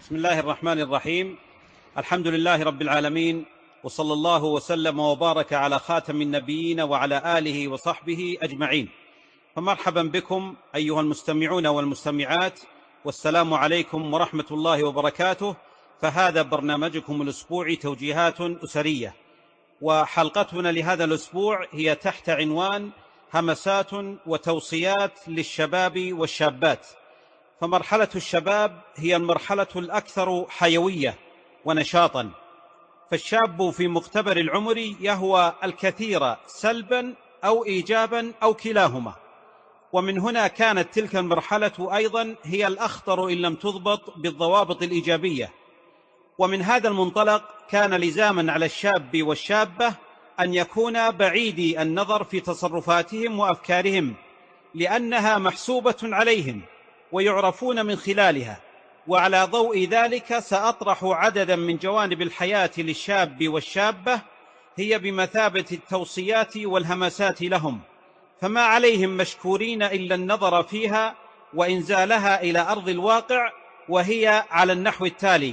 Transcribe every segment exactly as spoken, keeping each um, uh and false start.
بسم الله الرحمن الرحيم. الحمد لله رب العالمين، وصلى الله وسلم وبارك على خاتم النبيين وعلى آله وصحبه أجمعين. فمرحبا بكم أيها المستمعون والمستمعات، والسلام عليكم ورحمة الله وبركاته. فهذا برنامجكم الأسبوعي توجيهات أسرية، وحلقتنا لهذا الأسبوع هي تحت عنوان همسات وتوصيات للشباب والشابات. فمرحلة الشباب هي المرحلة الأكثر حيوية ونشاطا، فالشاب في مقتبل العمر يهوى الكثير سلبا أو إيجابا أو كلاهما، ومن هنا كانت تلك المرحلة أيضا هي الأخطر إن لم تضبط بالضوابط الإيجابية. ومن هذا المنطلق كان لزاما على الشاب والشابة أن يكون بعيدي النظر في تصرفاتهم وأفكارهم، لأنها محسوبة عليهم ويعرفون من خلالها. وعلى ضوء ذلك سأطرح عددا من جوانب الحياة للشاب والشابة هي بمثابة التوصيات والهمسات لهم، فما عليهم مشكورين إلا النظر فيها وإنزالها إلى أرض الواقع، وهي على النحو التالي: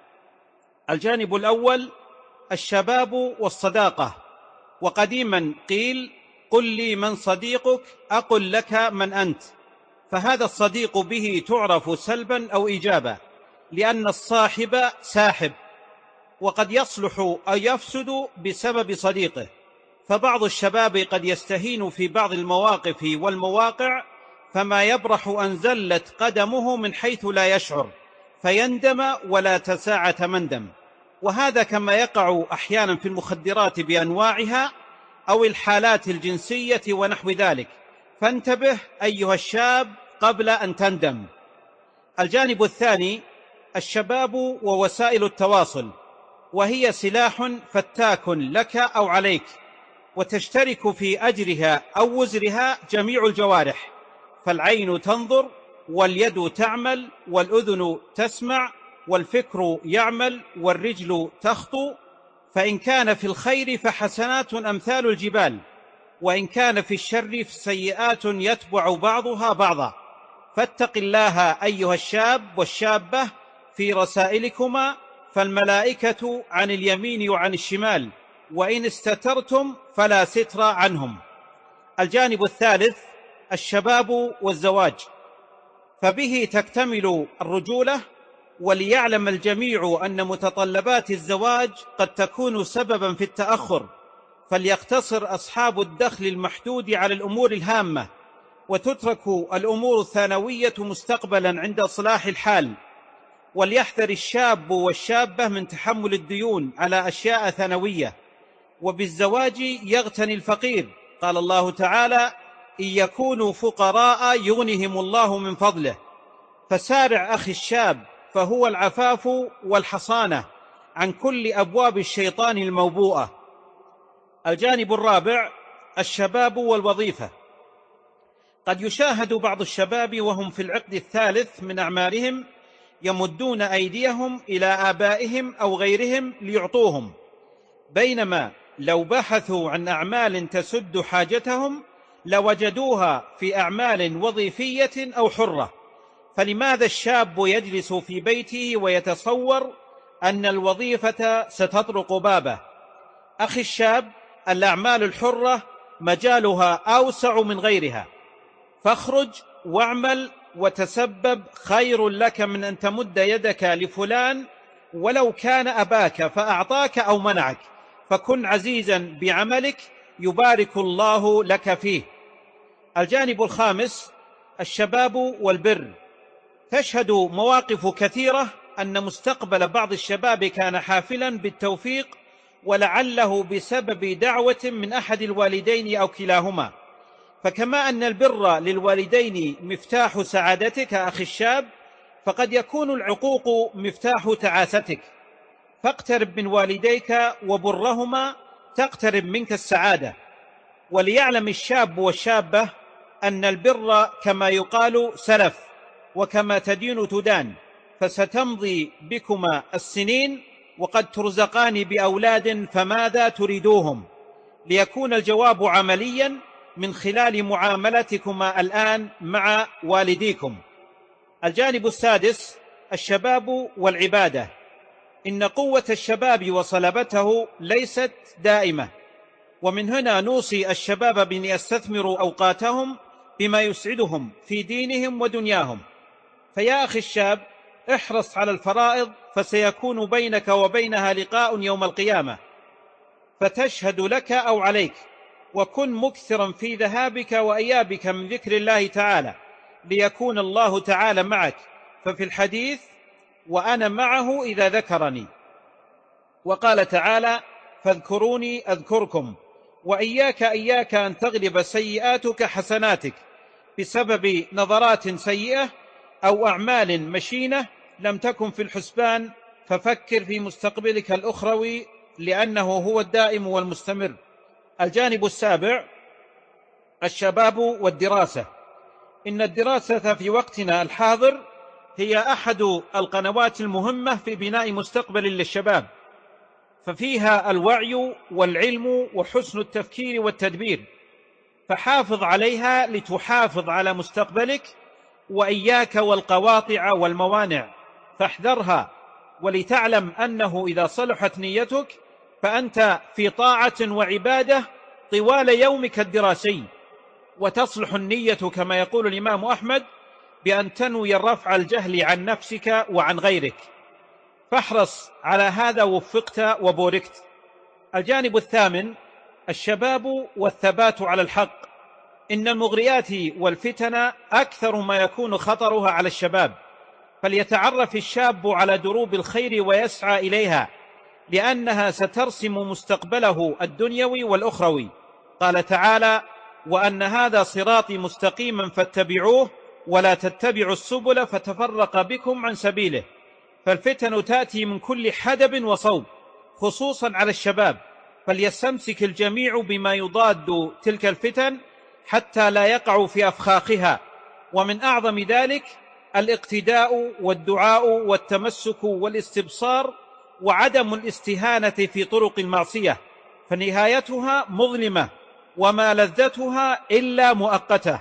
الجانب الأول الشباب والصداقة. وقديما قيل: قل لي من صديقك أقل لك من أنت. فهذا الصديق به تعرف سلبا أو إيجابا، لأن الصاحب ساحب، وقد يصلح أو يفسد بسبب صديقه. فبعض الشباب قد يستهين في بعض المواقف والمواقع، فما يبرح أن زلت قدمه من حيث لا يشعر، فيندم ولا تساعة مندم. وهذا كما يقع أحيانا في المخدرات بأنواعها أو الحالات الجنسية ونحو ذلك. فانتبه أيها الشاب قبل أن تندم. الجانب الثاني الشباب ووسائل التواصل، وهي سلاح فتاك لك أو عليك، وتشترك في أجرها أو وزرها جميع الجوارح. فالعين تنظر، واليد تعمل، والأذن تسمع، والفكر يعمل، والرجل تخطو. فإن كان في الخير فحسنات أمثال الجبال، وإن كان في الشر فسيئات يتبع بعضها بعضا. فاتق الله أيها الشاب والشابة في رسائلكما، فالملائكة عن اليمين وعن الشمال، وإن استترتم فلا ستر عنهم. الجانب الثالث الشباب والزواج، فبه تكتمل الرجولة. وليعلم الجميع أن متطلبات الزواج قد تكون سببا في التأخر، فليقتصر أصحاب الدخل المحدود على الأمور الهامة، وتترك الأمور الثانوية مستقبلا عند إصلاح الحال. وليحذر الشاب والشابة من تحمل الديون على أشياء ثانوية. وبالزواج يغتني الفقير، قال الله تعالى: إن يكونوا فقراء يغنهم الله من فضله. فسارع أخي الشاب، فهو العفاف والحصانة عن كل أبواب الشيطان الموبوءة. الجانب الرابع الشباب والوظيفة. قد يشاهد بعض الشباب وهم في العقد الثالث من أعمارهم يمدون أيديهم إلى آبائهم أو غيرهم ليعطوهم، بينما لو بحثوا عن أعمال تسد حاجتهم لوجدوها في أعمال وظيفية أو حرة. فلماذا الشاب يجلس في بيته ويتصور أن الوظيفة ستطرق بابه؟ أخي الشاب، الأعمال الحرة مجالها أوسع من غيرها، فاخرج واعمل وتسبب، خير لك من أن تمد يدك لفلان ولو كان أباك فأعطاك أو منعك. فكن عزيزا بعملك يبارك الله لك فيه. الجانب الخامس الشباب والبر. تشهد مواقف كثيرة أن مستقبل بعض الشباب كان حافلا بالتوفيق، ولعله بسبب دعوة من أحد الوالدين أو كلاهما. فكما أن البر للوالدين مفتاح سعادتك أخي الشاب، فقد يكون العقوق مفتاح تعاستك. فاقترب من والديك وبرهما تقترب منك السعادة. وليعلم الشاب والشابة أن البر كما يقال سلف، وكما تدين تدان، فستمضي بكما السنين وقد ترزقان بأولاد، فماذا تريدوهم؟ ليكون الجواب عمليا من خلال معاملتكما الآن مع والديكم. الجانب السادس الشباب والعبادة. إن قوة الشباب وصلابته ليست دائمة، ومن هنا نوصي الشباب بأن يستثمروا أوقاتهم بما يسعدهم في دينهم ودنياهم. فيا أخي الشاب، احرص على الفرائض، فسيكون بينك وبينها لقاء يوم القيامة فتشهد لك أو عليك. وكن مكثرا في ذهابك وإيابك من ذكر الله تعالى ليكون الله تعالى معك. ففي الحديث: وأنا معه إذا ذكرني. وقال تعالى: فاذكروني أذكركم. وإياك إياك أن تغلب سيئاتك حسناتك بسبب نظرات سيئة أو أعمال مشينة لم تكن في الحسبان، ففكر في مستقبلك الأخروي لأنه هو الدائم والمستمر. الجانب السابع: الشباب والدراسة. إن الدراسة في وقتنا الحاضر هي أحد القنوات المهمة في بناء مستقبل للشباب، ففيها الوعي والعلم وحسن التفكير والتدبير، فحافظ عليها لتحافظ على مستقبلك، وإياك والقواطع والموانع فاحذرها، ولتعلم أنه إذا صلحت نيتك فأنت في طاعة وعبادة طوال يومك الدراسي، وتصلح النية كما يقول الإمام أحمد بأن تنوي الرفع الجهل عن نفسك وعن غيرك. فاحرص على هذا وفقت وبوركت. الجانب الثامن: الشباب والثبات على الحق. إن المغريات والفتن أكثر ما يكون خطرها على الشباب، فليتعرف الشاب على دروب الخير ويسعى إليها، لأنها سترسم مستقبله الدنيوي والأخروي. قال تعالى: وأن هذا صراطي مستقيما فاتبعوه ولا تتبعوا السبل فتفرق بكم عن سبيله. فالفتن تأتي من كل حدب وصوب، خصوصا على الشباب، فليستمسك الجميع بما يضاد تلك الفتن حتى لا يقعوا في أفخاخها. ومن أعظم ذلك الاقتداء والدعاء والتمسك والاستبصار وعدم الاستهانة في طرق المعصية، فنهايتها مظلمة وما لذتها إلا مؤقتة.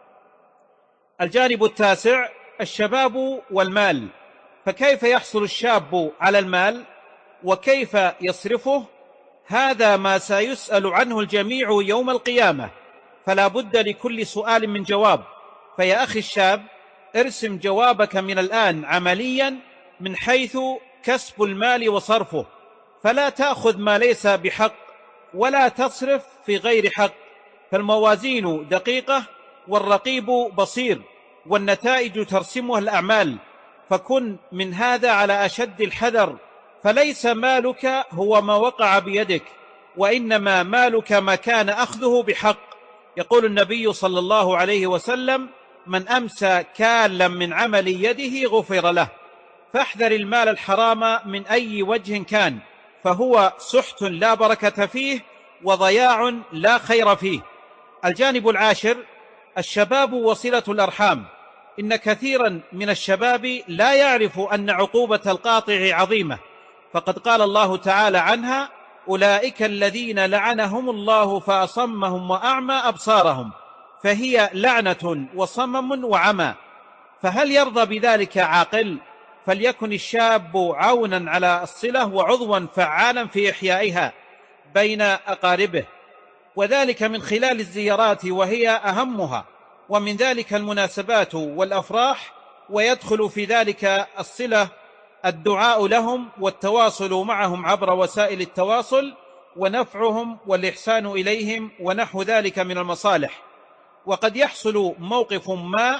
الجانب التاسع: الشباب والمال. فكيف يحصل الشاب على المال وكيف يصرفه؟ هذا ما سيسأل عنه الجميع يوم القيامة، فلا بد لكل سؤال من جواب. فيا أخي الشاب، ارسم جوابك من الآن عمليا من حيث كسب المال وصرفه، فلا تأخذ ما ليس بحق ولا تصرف في غير حق، فالموازين دقيقة والرقيب بصير والنتائج ترسمها الأعمال. فكن من هذا على أشد الحذر، فليس مالك هو ما وقع بيدك، وإنما مالك ما كان أخذه بحق. يقول النبي صلى الله عليه وسلم: من أمسى كالا من عمل يده غفر له. فاحذر المال الحرام من أي وجه كان، فهو سحت لا بركة فيه وضياع لا خير فيه. الجانب العاشر: الشباب وصلة الأرحام. إن كثيرا من الشباب لا يعرف أن عقوبة القاطع عظيمة، فقد قال الله تعالى عنها: أولئك الذين لعنهم الله فأصمهم وأعمى أبصارهم. فهي لعنة وصمم وعمى، فهل يرضى بذلك عاقل؟ فليكن الشاب عونا على الصلة وعضوا فعالا في إحيائها بين أقاربه، وذلك من خلال الزيارات وهي أهمها، ومن ذلك المناسبات والأفراح، ويدخل في ذلك الصلة الدعاء لهم والتواصل معهم عبر وسائل التواصل ونفعهم والإحسان إليهم ونحو ذلك من المصالح. وقد يحصل موقف ما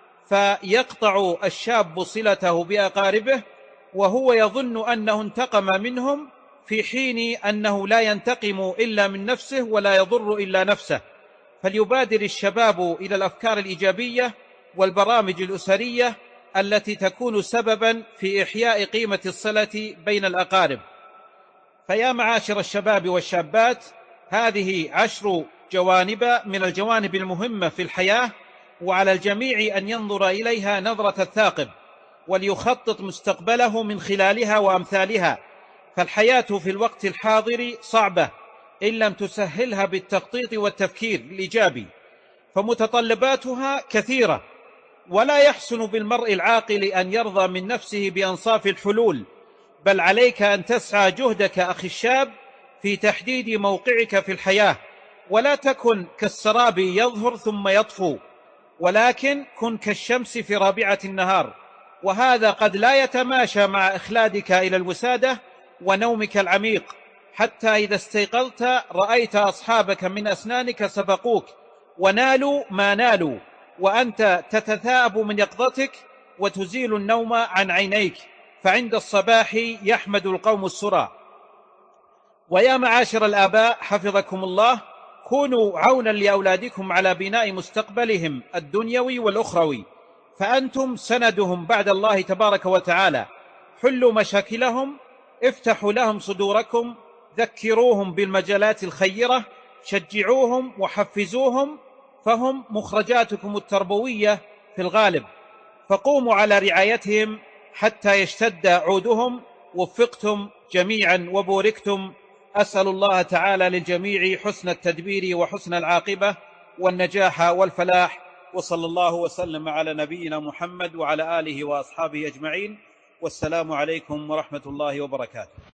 فيقطع الشاب صلته بأقاربه وهو يظن أنه انتقم منهم، في حين أنه لا ينتقم إلا من نفسه ولا يضر إلا نفسه. فليبادر الشباب إلى الأفكار الإيجابية والبرامج الأسرية التي تكون سببا في إحياء قيمة الصلة بين الأقارب. فيا معاشر الشباب والشابات، هذه عشر جوانب من الجوانب المهمة في الحياة، وعلى الجميع أن ينظر إليها نظرة الثاقب وليخطط مستقبله من خلالها وأمثالها. فالحياة في الوقت الحاضر صعبة إن لم تسهلها بالتخطيط والتفكير الإيجابي، فمتطلباتها كثيرة، ولا يحسن بالمرء العاقل أن يرضى من نفسه بأنصاف الحلول، بل عليك أن تسعى جهدك أخي الشاب في تحديد موقعك في الحياة، ولا تكن كالسراب يظهر ثم يطفو، ولكن كن كالشمس في رابعة النهار. وهذا قد لا يتماشى مع إخلادك إلى الوسادة ونومك العميق، حتى إذا استيقظت رأيت أصحابك من أسنانك سبقوك ونالوا ما نالوا، وأنت تتثاءب من يقظتك وتزيل النوم عن عينيك، فعند الصباح يحمد القوم السرى. ويا معاشر الآباء حفظكم الله، كونوا عونا لأولادكم على بناء مستقبلهم الدنيوي والأخروي، فأنتم سندهم بعد الله تبارك وتعالى. حلوا مشاكلهم، افتحوا لهم صدوركم، ذكروهم بالمجالات الخيرة، شجعوهم وحفزوهم، فهم مخرجاتكم التربوية في الغالب، فقوموا على رعايتهم حتى يشتد عودهم. وفقتم جميعا وبوركتم. أسأل الله تعالى للجميع حسن التدبير وحسن العاقبة والنجاح والفلاح، وصلى الله وسلم على نبينا محمد وعلى آله وأصحابه أجمعين، والسلام عليكم ورحمة الله وبركاته.